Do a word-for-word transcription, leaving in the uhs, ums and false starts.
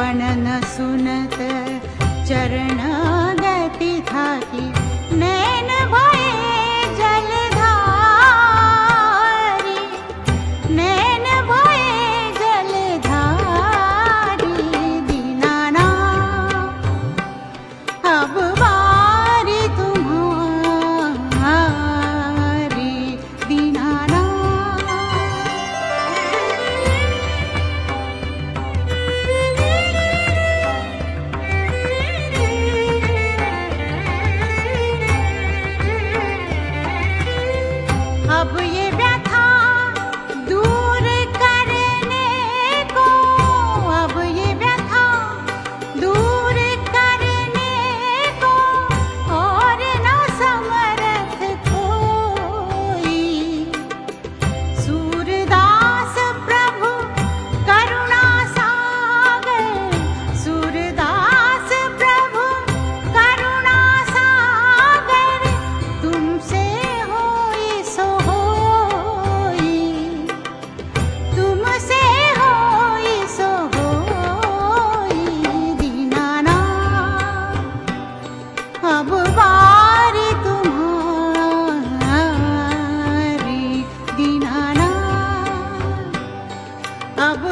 मन न सुनत चरण गति थाकी, नैन भये जलधारी, नैन भये जलधारी। दीनानाथ अब बारी तुम्हारी, दीनानाथ। अब ये व्यथा दूर करने को, अब ये व्यथा दूर करने को, और न समर्थ कोई। सूरदास प्रभु करुणा सागर, सूरदास प्रभु करुणा सागर, तुमसे होई सो होई, तुमसे होई सो होई। दीनानाथ अब बारी तुम्हारी, दीनानाथ अब